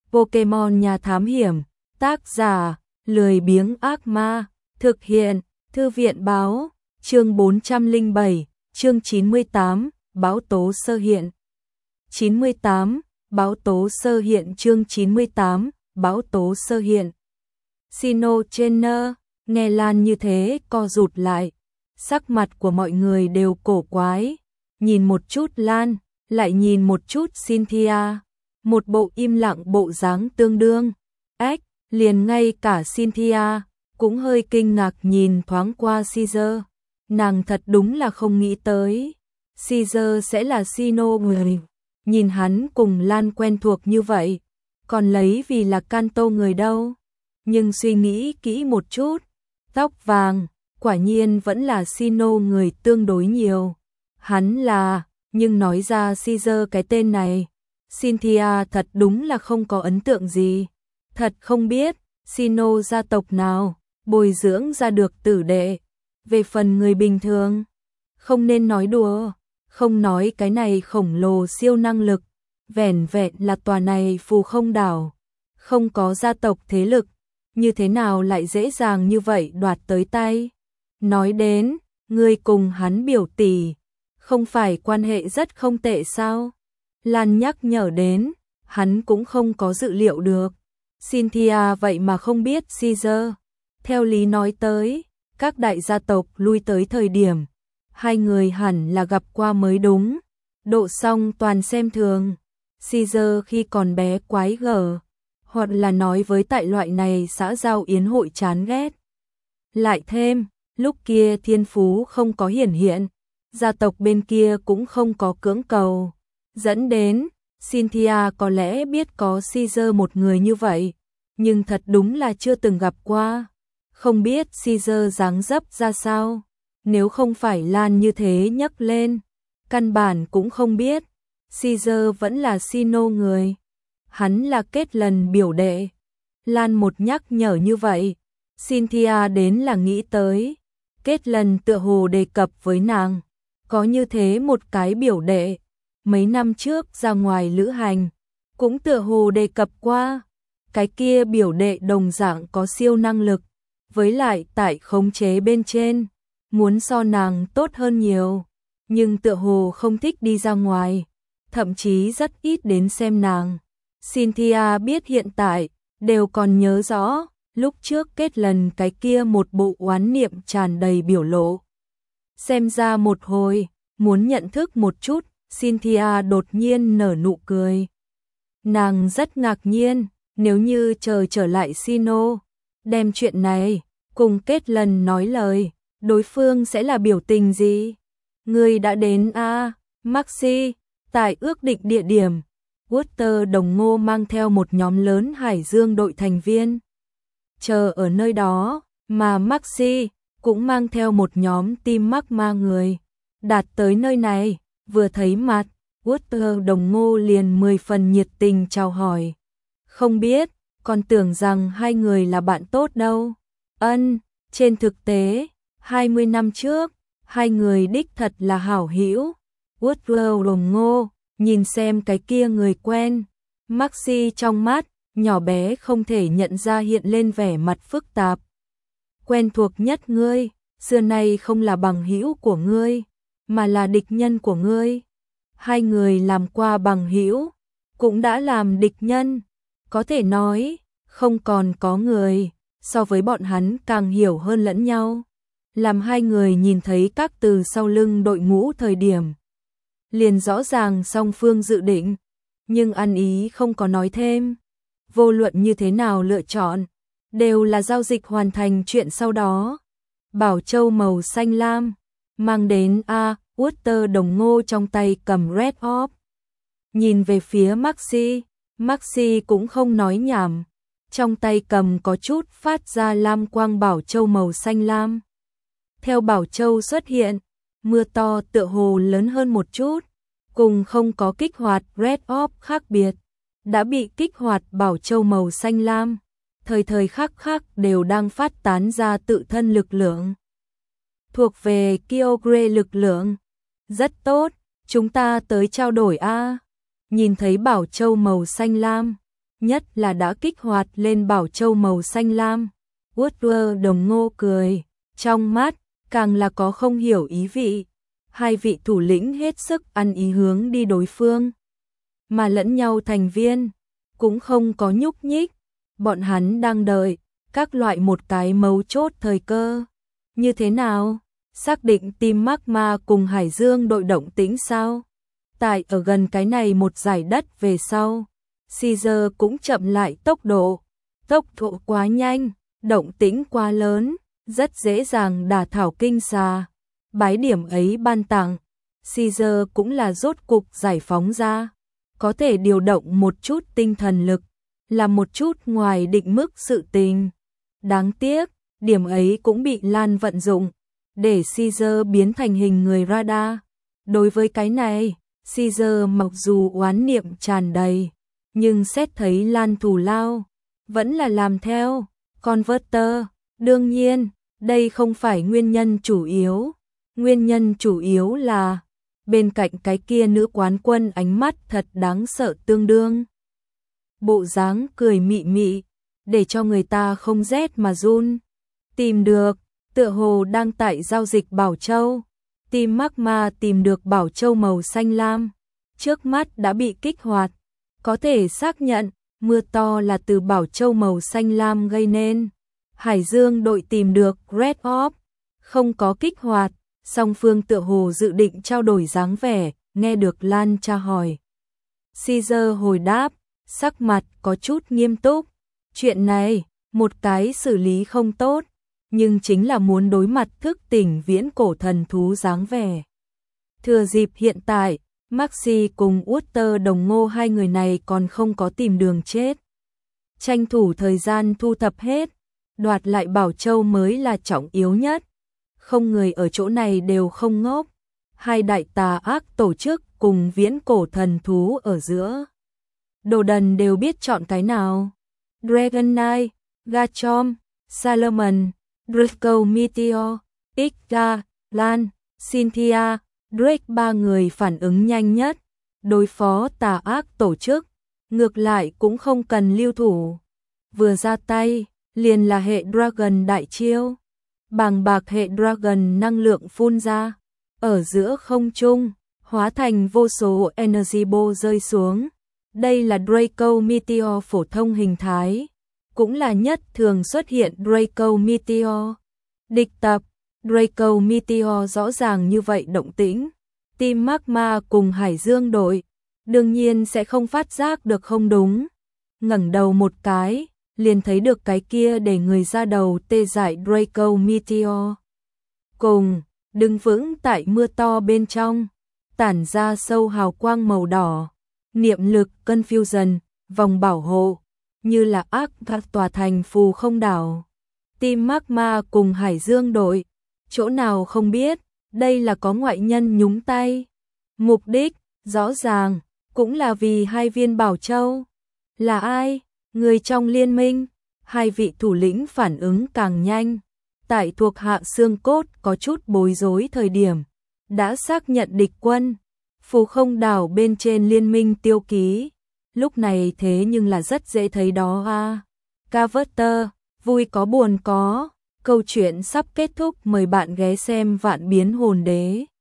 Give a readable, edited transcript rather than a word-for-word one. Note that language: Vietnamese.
Pokemon nhà thám hiểm, tác giả, lười biếng ác ma, thực hiện, thư viện báo, chương 407, chương 98, báo tố sơ hiện. 98, báo tố sơ hiện chương 98, báo tố sơ hiện. Sino Trainer, nghe Lan như thế co rụt lại, sắc mặt của mọi người đều cổ quái, nhìn một chút Lan, lại nhìn một chút Cynthia, một bộ im lặng bộ dáng tương đương. Liền ngay cả Cynthia cũng hơi kinh ngạc nhìn thoáng qua Caesar, nàng thật đúng là không nghĩ tới Caesar sẽ là Sino người, nhìn hắn cùng Lan quen thuộc như vậy, còn lấy vì là Kanto người đâu. Nhưng suy nghĩ kỹ một chút, tóc vàng, quả nhiên vẫn là Sino người tương đối nhiều. Hắn là, nhưng nói ra Caesar cái tên này, Cynthia thật đúng là không có ấn tượng gì. Thật không biết, Sino gia tộc nào, bồi dưỡng ra được tử đệ. Về phần người bình thường, không nên nói đùa, không nói cái này khổng lồ siêu năng lực, vẻn vẹn là tòa này phù không đảo, không có gia tộc thế lực, như thế nào lại dễ dàng như vậy đoạt tới tay. Nói đến, người cùng hắn biểu tỷ, không phải quan hệ rất không tệ sao? Lan nhắc nhở đến, hắn cũng không có dự liệu được. Cynthia vậy mà không biết Caesar. Theo lý nói tới, các đại gia tộc lui tới thời điểm, hai người hẳn là gặp qua mới đúng. Độ xong toàn xem thường. Caesar khi còn bé quái gở, hoặc là nói với tại loại này xã giao yến hội chán ghét. Lại thêm, lúc kia thiên phú không có hiển hiện, gia tộc bên kia cũng không có cưỡng cầu, dẫn đến Cynthia có lẽ biết có Caesar một người như vậy, nhưng thật đúng là chưa từng gặp qua, không biết Caesar dáng dấp ra sao. Nếu không phải Lan như thế nhắc lên, căn bản cũng không biết Caesar vẫn là Sino người. Hắn là Kết Lần biểu đệ. Lan một nhắc nhở như vậy, Cynthia đến là nghĩ tới, Kết Lần tựa hồ đề cập với nàng, có như thế một cái biểu đệ, mấy năm trước ra ngoài lữ hành, cũng tựa hồ đề cập qua, cái kia biểu đệ đồng dạng có siêu năng lực, với lại tại khống chế bên trên, muốn so nàng tốt hơn nhiều, nhưng tựa hồ không thích đi ra ngoài, thậm chí rất ít đến xem nàng. Cynthia biết hiện tại, đều còn nhớ rõ, lúc trước Kết Lần cái kia một bộ oán niệm tràn đầy biểu lộ. Xem ra một hồi, muốn nhận thức một chút, Cynthia đột nhiên nở nụ cười. Nàng rất ngạc nhiên, nếu như trở lại Sino, đem chuyện này, cùng Kết Lần nói lời, đối phương sẽ là biểu tình gì? Người đã đến Maxi, tại ước định địa điểm, Walter Đồng Ngô mang theo một nhóm lớn Hải Dương đội thành viên. Chờ ở nơi đó, mà Maxi cũng mang theo một nhóm team Magma người. Đạt tới nơi này, vừa thấy mặt, Walter Đồng Ngô liền 10 phần nhiệt tình chào hỏi. Không biết, còn tưởng rằng hai người là bạn tốt đâu. Trên thực tế, 20 năm trước, hai người đích thật là hảo hữu. Walter Đồng Ngô nhìn xem cái kia người quen, Maxi trong mắt, nhỏ bé không thể nhận ra hiện lên vẻ mặt phức tạp. Quen thuộc nhất ngươi, xưa nay không là bằng hữu của ngươi, mà là địch nhân của ngươi. Hai người làm qua bằng hữu, cũng đã làm địch nhân, có thể nói, không còn có người, so với bọn hắn càng hiểu hơn lẫn nhau. Làm hai người nhìn thấy các từ sau lưng đội ngũ thời điểm, liền rõ ràng song phương dự định, nhưng ăn ý không có nói thêm. Vô luận như thế nào lựa chọn, đều là giao dịch hoàn thành chuyện sau đó. Bảo châu màu xanh lam, mang đến Walter Đồng Ngô trong tay cầm Red Orb. Nhìn về phía Maxi cũng không nói nhảm, trong tay cầm có chút phát ra lam quang bảo châu màu xanh lam. Theo bảo châu xuất hiện, mưa to tựa hồ lớn hơn một chút, cùng không có kích hoạt Red Orb khác biệt, đã bị kích hoạt bảo châu màu xanh lam, thời khắc đều đang phát tán ra tự thân lực lượng. Thuộc về Kyogre lực lượng. Rất tốt, chúng ta tới trao đổi Nhìn thấy bảo châu màu xanh lam, nhất là đã kích hoạt lên bảo châu màu xanh lam. Woodward Đồng Ngô cười, trong mắt càng là có không hiểu ý vị. Hai vị thủ lĩnh hết sức ăn ý hướng đi đối phương, mà lẫn nhau thành viên cũng không có nhúc nhích. Bọn hắn đang đợi các loại một cái mấu chốt thời cơ. Như thế nào? Xác định team Magma cùng Hải Dương đội động tĩnh sao? Tại ở gần cái này một giải đất về sau, Caesar cũng chậm lại tốc độ. Tốc độ quá nhanh, động tĩnh quá lớn, rất dễ dàng đả thảo kinh xà. Bái điểm ấy ban tặng, Caesar cũng là rốt cục giải phóng ra, có thể điều động một chút tinh thần lực, là một chút ngoài định mức sự tình. Đáng tiếc, điểm ấy cũng bị Lan vận dụng, để Caesar biến thành hình người radar. Đối với cái này, Caesar mặc dù oán niệm tràn đầy, nhưng xét thấy Lan thù lao, vẫn là làm theo. Converter, đương nhiên, đây không phải nguyên nhân chủ yếu. Nguyên nhân chủ yếu là, bên cạnh cái kia nữ quán quân ánh mắt thật đáng sợ tương đương. Bộ dáng cười mị mị, để cho người ta không rét mà run. Tìm được, tựa hồ đang tại giao dịch Bảo Châu. Team Magma tìm được Bảo Châu màu xanh lam, trước mắt đã bị kích hoạt. Có thể xác nhận, mưa to là từ Bảo Châu màu xanh lam gây nên. Hải Dương đội tìm được Red Orb, không có kích hoạt. Song phương tựa hồ dự định trao đổi dáng vẻ, nghe được Lan tra hỏi. Caesar hồi đáp, sắc mặt có chút nghiêm túc. Chuyện này, một cái xử lý không tốt, nhưng chính là muốn đối mặt thức tỉnh viễn cổ thần thú dáng vẻ. Thừa dịp hiện tại, Maxi cùng Utter Đồng Ngô hai người này còn không có tìm đường chết. Tranh thủ thời gian thu thập hết, đoạt lại Bảo Châu mới là trọng yếu nhất. Không người ở chỗ này đều không ngốc. Hai đại tà ác tổ chức cùng viễn cổ thần thú ở giữa. Đồ đần đều biết chọn cái nào. Dragon Knight, Garchomp, Salomon, Draco Meteor, Ica, Lan, Cynthia, Drake ba người phản ứng nhanh nhất. Đối phó tà ác tổ chức, ngược lại cũng không cần lưu thủ. Vừa ra tay, liền là hệ Dragon đại chiêu. Bàng bạc hệ Dragon năng lượng phun ra, ở giữa không trung, hóa thành vô số Energy Ball rơi xuống. Đây là Draco Meteor phổ thông hình thái, cũng là nhất thường xuất hiện Draco Meteor. Địch tập, Draco Meteor rõ ràng như vậy động tĩnh. Team Magma cùng Hải Dương đội, đương nhiên sẽ không phát giác được không đúng. Ngẩng đầu một cái, liền thấy được cái kia để người ra đầu tê dại Draco Meteor. Cùng, đứng vững tại mưa to bên trong, tản ra sâu hào quang màu đỏ. Niệm lực Confusion, vòng bảo hộ, như là ác các tòa thành phù không đảo. Team Magma cùng Hải Dương đội, chỗ nào không biết, đây là có ngoại nhân nhúng tay. Mục đích, rõ ràng, cũng là vì hai viên Bảo Châu. Là ai? Người trong liên minh. Hai vị thủ lĩnh phản ứng càng nhanh. Tại thuộc hạ xương cốt có chút bối rối thời điểm, đã xác nhận địch quân. Phù không đảo bên trên liên minh tiêu ký. Lúc này thế nhưng là rất dễ thấy đó a. Carver, vui có buồn có. Câu chuyện sắp kết thúc, mời bạn ghé xem Vạn Biến Hồn Đế.